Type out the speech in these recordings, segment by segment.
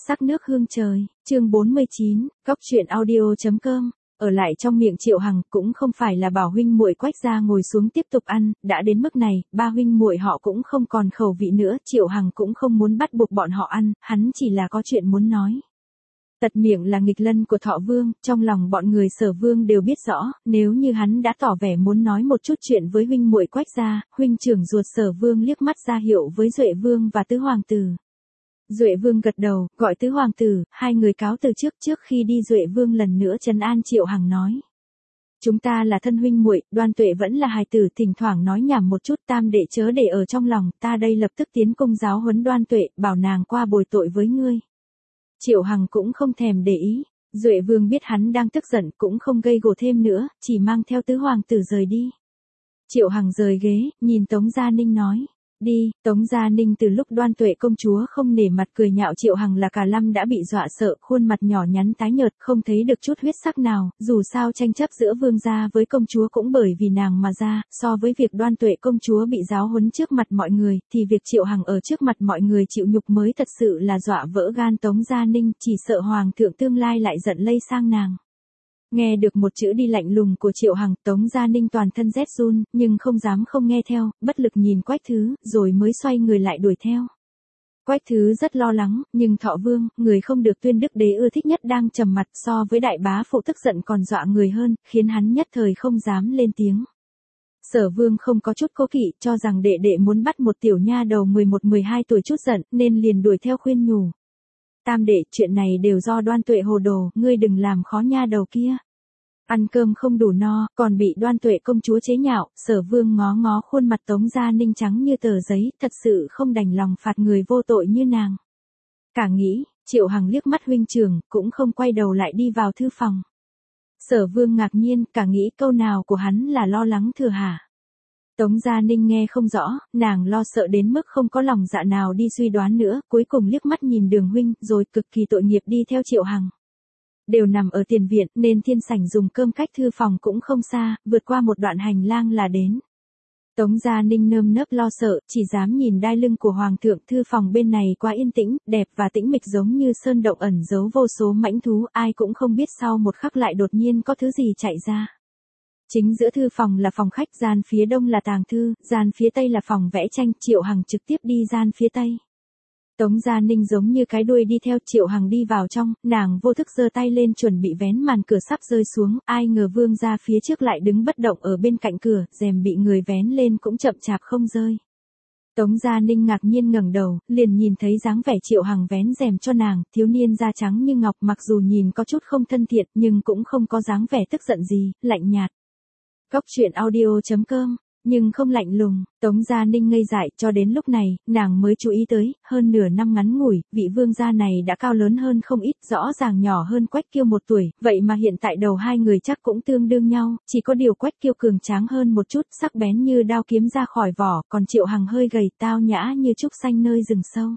Sắc nước hương trời, chương 49, Góc truyện audio.com. Ở lại trong miệng Triệu Hằng cũng không phải là bảo huynh muội Quách gia ngồi xuống tiếp tục ăn, đã đến mức này, ba huynh muội họ cũng không còn khẩu vị nữa, Triệu Hằng cũng không muốn bắt buộc bọn họ ăn, hắn chỉ là có chuyện muốn nói. Tật miệng là nghịch lân của Thọ Vương, trong lòng bọn người Sở Vương đều biết rõ, nếu như hắn đã tỏ vẻ muốn nói một chút chuyện với huynh muội Quách gia, huynh trưởng ruột Sở Vương liếc mắt ra hiệu với Duệ Vương và Tứ Hoàng tử. Duệ Vương gật đầu, gọi Tứ Hoàng tử, hai người cáo từ trước khi đi Duệ Vương lần nữa trấn an Triệu Hằng nói. Chúng ta là thân huynh muội, Đoan Tuệ vẫn là hài tử, thỉnh thoảng nói nhảm một chút, tam đệ chớ để ở trong lòng, ta đây lập tức tiến cung giáo huấn Đoan Tuệ, bảo nàng qua bồi tội với ngươi. Triệu Hằng cũng không thèm để ý, Duệ Vương biết hắn đang tức giận cũng không gây gổ thêm nữa, chỉ mang theo Tứ Hoàng tử rời đi. Triệu Hằng rời ghế, nhìn Tống Gia Ninh nói. Đi, Tống Gia Ninh từ lúc Đoan Tuệ công chúa không nể mặt cười nhạo Triệu Hằng là cả lâm đã bị dọa sợ, khuôn mặt nhỏ nhắn tái nhợt, không thấy được chút huyết sắc nào, dù sao tranh chấp giữa vương gia với công chúa cũng bởi vì nàng mà ra, so với việc Đoan Tuệ công chúa bị giáo huấn trước mặt mọi người, thì việc Triệu Hằng ở trước mặt mọi người chịu nhục mới thật sự là dọa vỡ gan Tống Gia Ninh, chỉ sợ hoàng thượng tương lai lại giận lây sang nàng. Nghe được một chữ đi lạnh lùng của Triệu Hằng, Tống Gia Ninh toàn thân rét run, nhưng không dám không nghe theo, bất lực nhìn Quách Thứ, rồi mới xoay người lại đuổi theo. Quách Thứ rất lo lắng, nhưng Thọ Vương, người không được Tuyên Đức Đế ưa thích nhất đang trầm mặt, so với đại bá phụ tức giận còn dọa người hơn, khiến hắn nhất thời không dám lên tiếng. Sở Vương không có chút cố kỵ, cho rằng đệ đệ muốn bắt một tiểu nha đầu 11-12 tuổi chút giận, nên liền đuổi theo khuyên nhủ. Tam đệ, chuyện này đều do Đoan Tuệ hồ đồ, ngươi đừng làm khó nha đầu kia. Ăn cơm không đủ no, còn bị Đoan Tuệ công chúa chế nhạo, Sở Vương ngó ngó khuôn mặt Tống Gia Ninh trắng như tờ giấy, thật sự không đành lòng phạt người vô tội như nàng. Cả nghĩ, Triệu Hằng liếc mắt huynh trưởng, cũng không quay đầu lại đi vào thư phòng. Sở Vương ngạc nhiên, cả nghĩ câu nào của hắn là lo lắng thừa hả. Tống Gia Ninh nghe không rõ, nàng lo sợ đến mức không có lòng dạ nào đi suy đoán nữa, cuối cùng liếc mắt nhìn Đường huynh, rồi cực kỳ tội nghiệp đi theo Triệu Hằng. Đều nằm ở tiền viện, nên thiên sảnh dùng cơm cách thư phòng cũng không xa, vượt qua một đoạn hành lang là đến. Tống Gia Ninh nơm nớp lo sợ, chỉ dám nhìn đai lưng của hoàng thượng, thư phòng bên này quá yên tĩnh, đẹp và tĩnh mịch giống như sơn động ẩn giấu vô số mãnh thú, ai cũng không biết sau một khắc lại đột nhiên có thứ gì chạy ra. Chính giữa thư phòng là phòng khách, gian phía đông là tàng thư, gian phía tây là phòng vẽ tranh, Triệu Hằng trực tiếp đi gian phía tây. Tống Gia Ninh giống như cái đuôi đi theo Triệu Hằng đi vào trong, nàng vô thức giơ tay lên chuẩn bị vén màn cửa sắp rơi xuống, ai ngờ vương gia phía trước lại đứng bất động ở bên cạnh cửa, rèm bị người vén lên cũng chậm chạp không rơi. Tống Gia Ninh ngạc nhiên ngẩng đầu, liền nhìn thấy dáng vẻ Triệu Hằng vén rèm cho nàng, thiếu niên da trắng như ngọc, mặc dù nhìn có chút không thân thiện nhưng cũng không có dáng vẻ tức giận gì, lạnh nhạt. Góc truyện audio.com, nhưng không lạnh lùng. Tống Gia Ninh ngây dại, cho đến lúc này, nàng mới chú ý tới, hơn nửa năm ngắn ngủi, vị vương gia này đã cao lớn hơn không ít, rõ ràng nhỏ hơn Quách Kiêu 1 tuổi, vậy mà hiện tại đầu hai người chắc cũng tương đương nhau, chỉ có điều Quách Kiêu cường tráng hơn một chút, sắc bén như đao kiếm ra khỏi vỏ, còn Triệu Hằng hơi gầy, tao nhã như trúc xanh nơi rừng sâu.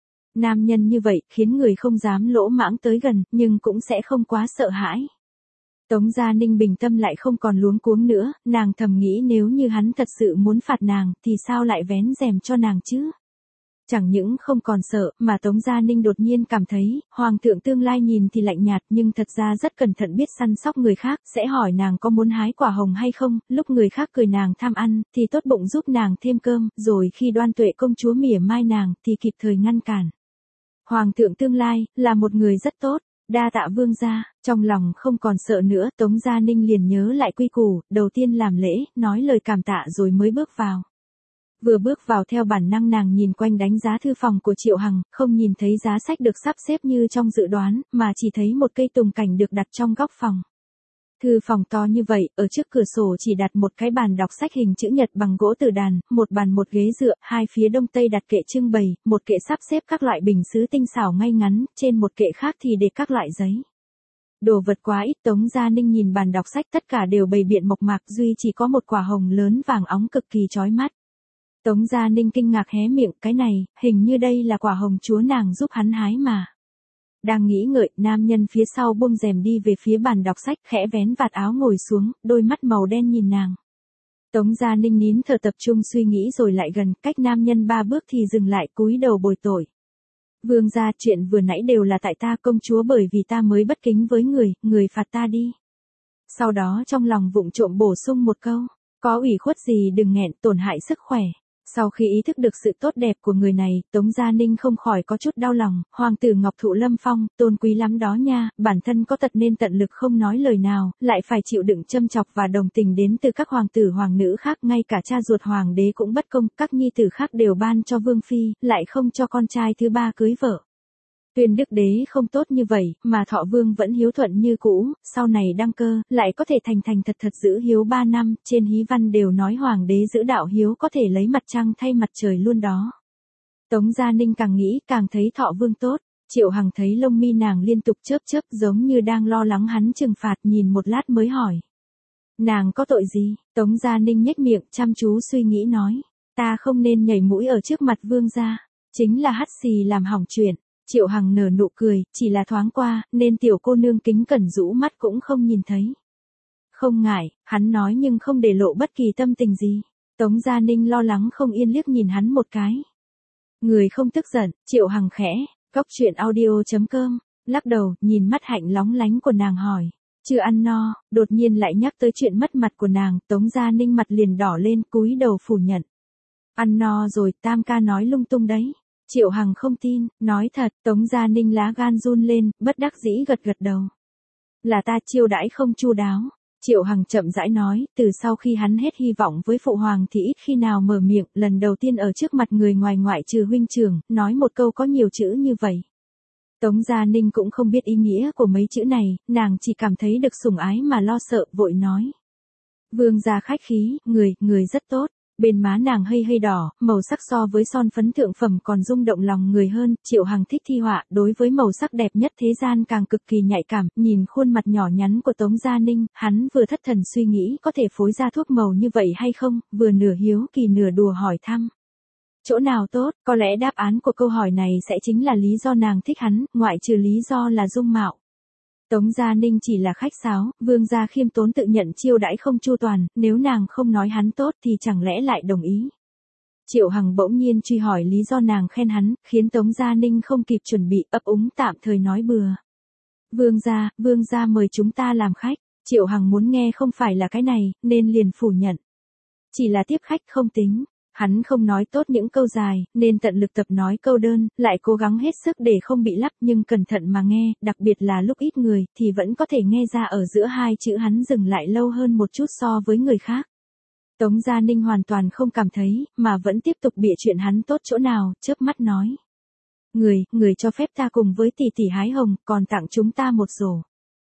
Nam nhân như vậy, khiến người không dám lỗ mãng tới gần, nhưng cũng sẽ không quá sợ hãi. Tống Gia Ninh bình tâm lại không còn luống cuống nữa, nàng thầm nghĩ nếu như hắn thật sự muốn phạt nàng, thì sao lại vén rèm cho nàng chứ? Chẳng những không còn sợ, mà Tống Gia Ninh đột nhiên cảm thấy, hoàng thượng tương lai nhìn thì lạnh nhạt nhưng thật ra rất cẩn thận biết săn sóc người khác, sẽ hỏi nàng có muốn hái quả hồng hay không, lúc người khác cười nàng tham ăn, thì tốt bụng giúp nàng thêm cơm, rồi khi Đoan Tuệ công chúa mỉa mai nàng, thì kịp thời ngăn cản. Hoàng thượng tương lai, là một người rất tốt. Đa tạ vương gia, trong lòng không còn sợ nữa, Tống Gia Ninh liền nhớ lại quy củ, đầu tiên làm lễ, nói lời cảm tạ rồi mới bước vào. Vừa bước vào theo bản năng nàng nhìn quanh đánh giá thư phòng của Triệu Hằng, không nhìn thấy giá sách được sắp xếp như trong dự đoán, mà chỉ thấy một cây tùng cảnh được đặt trong góc phòng. Thư phòng to như vậy, ở trước cửa sổ chỉ đặt một cái bàn đọc sách hình chữ nhật bằng gỗ tử đàn, một bàn một ghế dựa, hai phía đông tây đặt kệ trưng bày, một kệ sắp xếp các loại bình sứ tinh xảo ngay ngắn, trên một kệ khác thì để các loại giấy. Đồ vật quá ít, Tống Gia Ninh nhìn bàn đọc sách tất cả đều bày biện mộc mạc, duy chỉ có một quả hồng lớn vàng óng cực kỳ chói mắt. Tống Gia Ninh kinh ngạc hé miệng, cái này, hình như đây là quả hồng chúa nàng giúp hắn hái mà. Đang nghĩ ngợi, nam nhân phía sau buông rèm đi về phía bàn đọc sách, khẽ vén vạt áo ngồi xuống, đôi mắt màu đen nhìn nàng. Tống Gia Ninh nín thở tập trung suy nghĩ rồi lại gần, cách nam nhân 3 bước thì dừng lại, cúi đầu bồi tội. Vương gia, chuyện vừa nãy đều là tại ta, công chúa bởi vì ta mới bất kính với người, người phạt ta đi. Sau đó trong lòng vụng trộm bổ sung một câu, có ủy khuất gì đừng nghẹn, tổn hại sức khỏe. Sau khi ý thức được sự tốt đẹp của người này, Tống Gia Ninh không khỏi có chút đau lòng, hoàng tử Ngọc Thụ Lâm Phong, tôn quý lắm đó nha, bản thân có tật nên tận lực không nói lời nào, lại phải chịu đựng châm chọc và đồng tình đến từ các hoàng tử hoàng nữ khác, ngay cả cha ruột hoàng đế cũng bất công, các nhi tử khác đều ban cho vương phi, lại không cho con trai thứ ba cưới vợ. Tuyên đức đế không tốt như vậy, mà Thọ Vương vẫn hiếu thuận như cũ, sau này đăng cơ, lại có thể thành thật giữ hiếu 3 năm, trên hí văn đều nói hoàng đế giữ đạo hiếu có thể lấy mặt trăng thay mặt trời luôn đó. Tống Gia Ninh càng nghĩ càng thấy Thọ Vương tốt, Triệu Hằng thấy lông mi nàng liên tục chớp giống như đang lo lắng hắn trừng phạt, nhìn một lát mới hỏi. Nàng có tội gì? Tống Gia Ninh nhếch miệng chăm chú suy nghĩ nói, ta không nên nhảy mũi ở trước mặt vương gia, chính là hắt xì làm hỏng chuyện. Triệu Hằng nở nụ cười, chỉ là thoáng qua, nên tiểu cô nương kính cẩn rũ mắt cũng không nhìn thấy. Không ngại, hắn nói nhưng không để lộ bất kỳ tâm tình gì. Tống Gia Ninh lo lắng không yên liếc nhìn hắn một cái. Người không tức giận, Triệu Hằng khẽ, cóc chuyện audio.com, lắc đầu, nhìn mắt hạnh lóng lánh của nàng hỏi. Chưa ăn no, đột nhiên lại nhắc tới chuyện mất mặt của nàng, Tống Gia Ninh mặt liền đỏ lên, cúi đầu phủ nhận. Ăn no rồi, tam ca nói lung tung đấy. Triệu Hằng không tin, nói thật, Tống Gia Ninh lá gan run lên, bất đắc dĩ gật đầu. Là ta chiêu đãi không chu đáo. Triệu Hằng chậm rãi nói, từ sau khi hắn hết hy vọng với phụ hoàng thì ít khi nào mở miệng, lần đầu tiên ở trước mặt người ngoài ngoại trừ huynh trưởng, nói một câu có nhiều chữ như vậy. Tống Gia Ninh cũng không biết ý nghĩa của mấy chữ này, nàng chỉ cảm thấy được sủng ái mà lo sợ, vội nói. Vương gia khách khí, người rất tốt. Bên má nàng hơi đỏ, màu sắc so với son phấn thượng phẩm còn rung động lòng người hơn, Triệu Hằng thích thi họa, đối với màu sắc đẹp nhất thế gian càng cực kỳ nhạy cảm, nhìn khuôn mặt nhỏ nhắn của Tống Gia Ninh, hắn vừa thất thần suy nghĩ có thể phối ra thuốc màu như vậy hay không, vừa nửa hiếu kỳ nửa đùa hỏi thăm. Chỗ nào tốt, có lẽ đáp án của câu hỏi này sẽ chính là lý do nàng thích hắn, ngoại trừ lý do là dung mạo. Tống Gia Ninh chỉ là khách sáo, vương gia khiêm tốn tự nhận chiêu đãi không chu toàn, nếu nàng không nói hắn tốt thì chẳng lẽ lại đồng ý. Triệu Hằng bỗng nhiên truy hỏi lý do nàng khen hắn, khiến Tống Gia Ninh không kịp chuẩn bị, ấp úng tạm thời nói bừa. Vương gia mời chúng ta làm khách, Triệu Hằng muốn nghe không phải là cái này, nên liền phủ nhận. Chỉ là tiếp khách không tính. Hắn không nói tốt những câu dài, nên tận lực tập nói câu đơn, lại cố gắng hết sức để không bị lắp, nhưng cẩn thận mà nghe, đặc biệt là lúc ít người, thì vẫn có thể nghe ra ở giữa hai chữ hắn dừng lại lâu hơn một chút so với người khác. Tống Gia Ninh hoàn toàn không cảm thấy, mà vẫn tiếp tục bịa chuyện hắn tốt chỗ nào, chớp mắt nói. Người cho phép ta cùng với tỷ tỷ hái hồng, còn tặng chúng ta một rổ.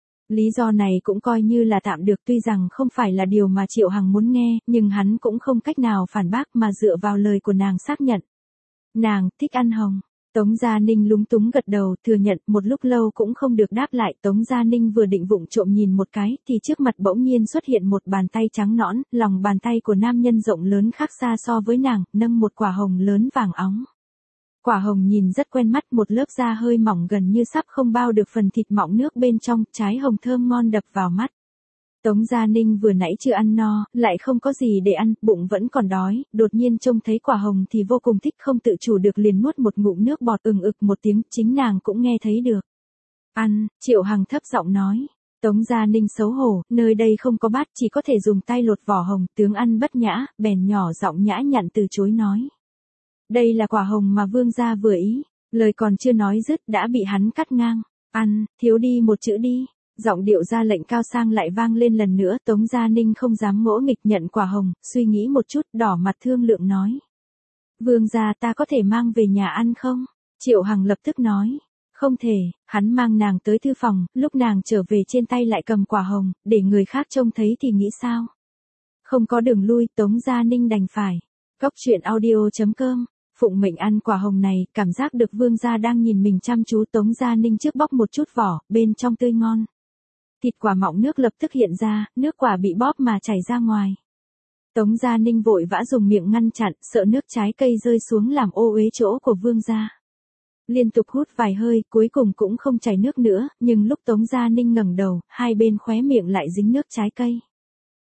Lý do này cũng coi như là tạm được, tuy rằng không phải là điều mà Triệu Hằng muốn nghe, nhưng hắn cũng không cách nào phản bác mà dựa vào lời của nàng xác nhận. Nàng thích ăn hồng. Tống Gia Ninh lúng túng gật đầu, thừa nhận, một lúc lâu cũng không được đáp lại. Tống Gia Ninh vừa định vụng trộm nhìn một cái, thì trước mặt bỗng nhiên xuất hiện một bàn tay trắng nõn, lòng bàn tay của nam nhân rộng lớn khác xa so với nàng, nâng một quả hồng lớn vàng óng. Quả hồng nhìn rất quen mắt, một lớp da hơi mỏng gần như sắp không bao được phần thịt mọng nước bên trong, trái hồng thơm ngon đập vào mắt. Tống Gia Ninh vừa nãy chưa ăn no, lại không có gì để ăn, bụng vẫn còn đói, đột nhiên trông thấy quả hồng thì vô cùng thích, không tự chủ được liền nuốt một ngụm nước bọt, ực một tiếng, chính nàng cũng nghe thấy được. Ăn, Triệu Hằng thấp giọng nói. Tống Gia Ninh xấu hổ, nơi đây không có bát, chỉ có thể dùng tay lột vỏ hồng, tướng ăn bất nhã, bèn nhỏ giọng nhã nhặn từ chối nói. Đây là quả hồng mà vương gia vừa ý, lời còn chưa nói dứt đã bị hắn cắt ngang. Ăn, thiếu đi một chữ đi. Giọng điệu ra lệnh cao sang lại vang lên lần nữa, Tống Gia Ninh không dám ngỗ nghịch nhận quả hồng, suy nghĩ một chút, đỏ mặt thương lượng nói. Vương gia, ta có thể mang về nhà ăn không? Triệu Hằng lập tức nói. Không thể, hắn mang nàng tới thư phòng, lúc nàng trở về trên tay lại cầm quả hồng, để người khác trông thấy thì nghĩ sao? Không có đường lui, Tống Gia Ninh đành phải. Cóc chuyện audio.com, phụng mệnh ăn quả hồng này, cảm giác được vương gia đang nhìn mình chăm chú. Tống Gia Ninh trước bóc một chút vỏ, bên trong tươi ngon. Thịt quả mọng nước lập tức hiện ra, nước quả bị bóp mà chảy ra ngoài. Tống Gia Ninh vội vã dùng miệng ngăn chặn, sợ nước trái cây rơi xuống làm ô uế chỗ của vương gia. Liên tục hút vài hơi, cuối cùng cũng không chảy nước nữa, nhưng lúc Tống Gia Ninh ngẩng đầu, hai bên khóe miệng lại dính nước trái cây.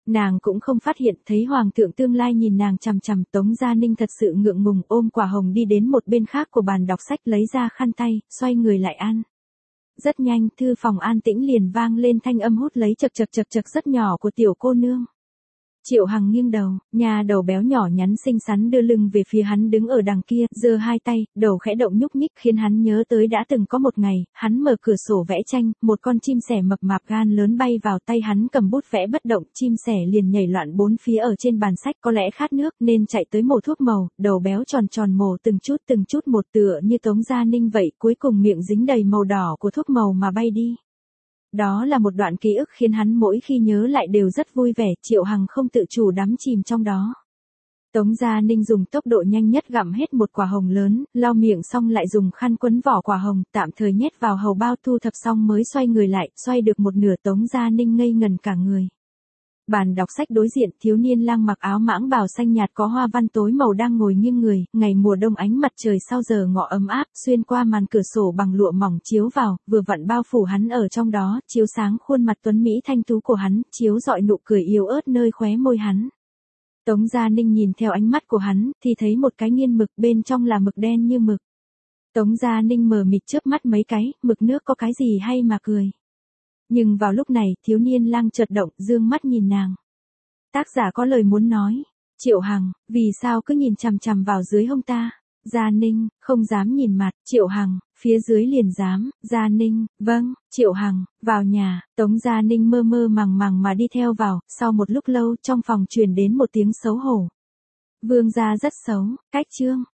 Nàng cũng không phát hiện, thấy hoàng thượng tương lai nhìn nàng chằm chằm. Tống Gia Ninh thật sự ngượng ngùng ôm quả hồng đi đến một bên khác của bàn đọc sách, lấy ra khăn tay, xoay người lại ăn. Rất nhanh, thư phòng an tĩnh liền vang lên thanh âm hút lấy chật chật rất nhỏ của tiểu cô nương. Triệu Hằng nghiêng đầu, nhà đầu béo nhỏ nhắn xinh xắn đưa lưng về phía hắn đứng ở đằng kia, giơ hai tay, đầu khẽ động nhúc nhích khiến hắn nhớ tới đã từng có một ngày, hắn mở cửa sổ vẽ tranh, một con chim sẻ mập mạp gan lớn bay vào tay hắn, cầm bút vẽ bất động, chim sẻ liền nhảy loạn bốn phía ở trên bàn sách, có lẽ khát nước nên chạy tới mổ thuốc màu, đầu béo tròn tròn mổ từng chút một tựa như Tống Gia Ninh vậy, cuối cùng miệng dính đầy màu đỏ của thuốc màu mà bay đi. Đó là một đoạn ký ức khiến hắn mỗi khi nhớ lại đều rất vui vẻ, Triệu Hằng không tự chủ đắm chìm trong đó. Tống Gia Ninh dùng tốc độ nhanh nhất gặm hết một quả hồng lớn, lau miệng xong lại dùng khăn quấn vỏ quả hồng, tạm thời nhét vào hầu bao, thu thập xong mới xoay người lại, xoay được một nửa Tống Gia Ninh ngây ngần cả người. Bàn đọc sách đối diện, thiếu niên lang mặc áo mãng bào xanh nhạt có hoa văn tối màu đang ngồi nghiêng người, ngày mùa đông ánh mặt trời sau giờ ngọ ấm áp, xuyên qua màn cửa sổ bằng lụa mỏng chiếu vào, vừa vặn bao phủ hắn ở trong đó, chiếu sáng khuôn mặt tuấn mỹ thanh tú của hắn, chiếu rọi nụ cười yếu ớt nơi khóe môi hắn. Tống Gia Ninh nhìn theo ánh mắt của hắn, thì thấy một cái nghiên mực, bên trong là mực đen như mực. Tống Gia Ninh mờ mịt chớp mắt mấy cái, mực nước có cái gì hay mà cười. Nhưng vào lúc này, thiếu niên lang chợt động, dương mắt nhìn nàng. Tác giả có lời muốn nói. Triệu Hằng, vì sao cứ nhìn chằm chằm vào dưới hông ta? Gia Ninh, không dám nhìn mặt. Triệu Hằng, phía dưới liền dám. Gia Ninh, vâng. Triệu Hằng, vào nhà. Tống Gia Ninh mơ mơ màng màng mà đi theo vào, sau một lúc lâu trong phòng truyền đến một tiếng xấu hổ. Vương gia rất xấu, cách chương.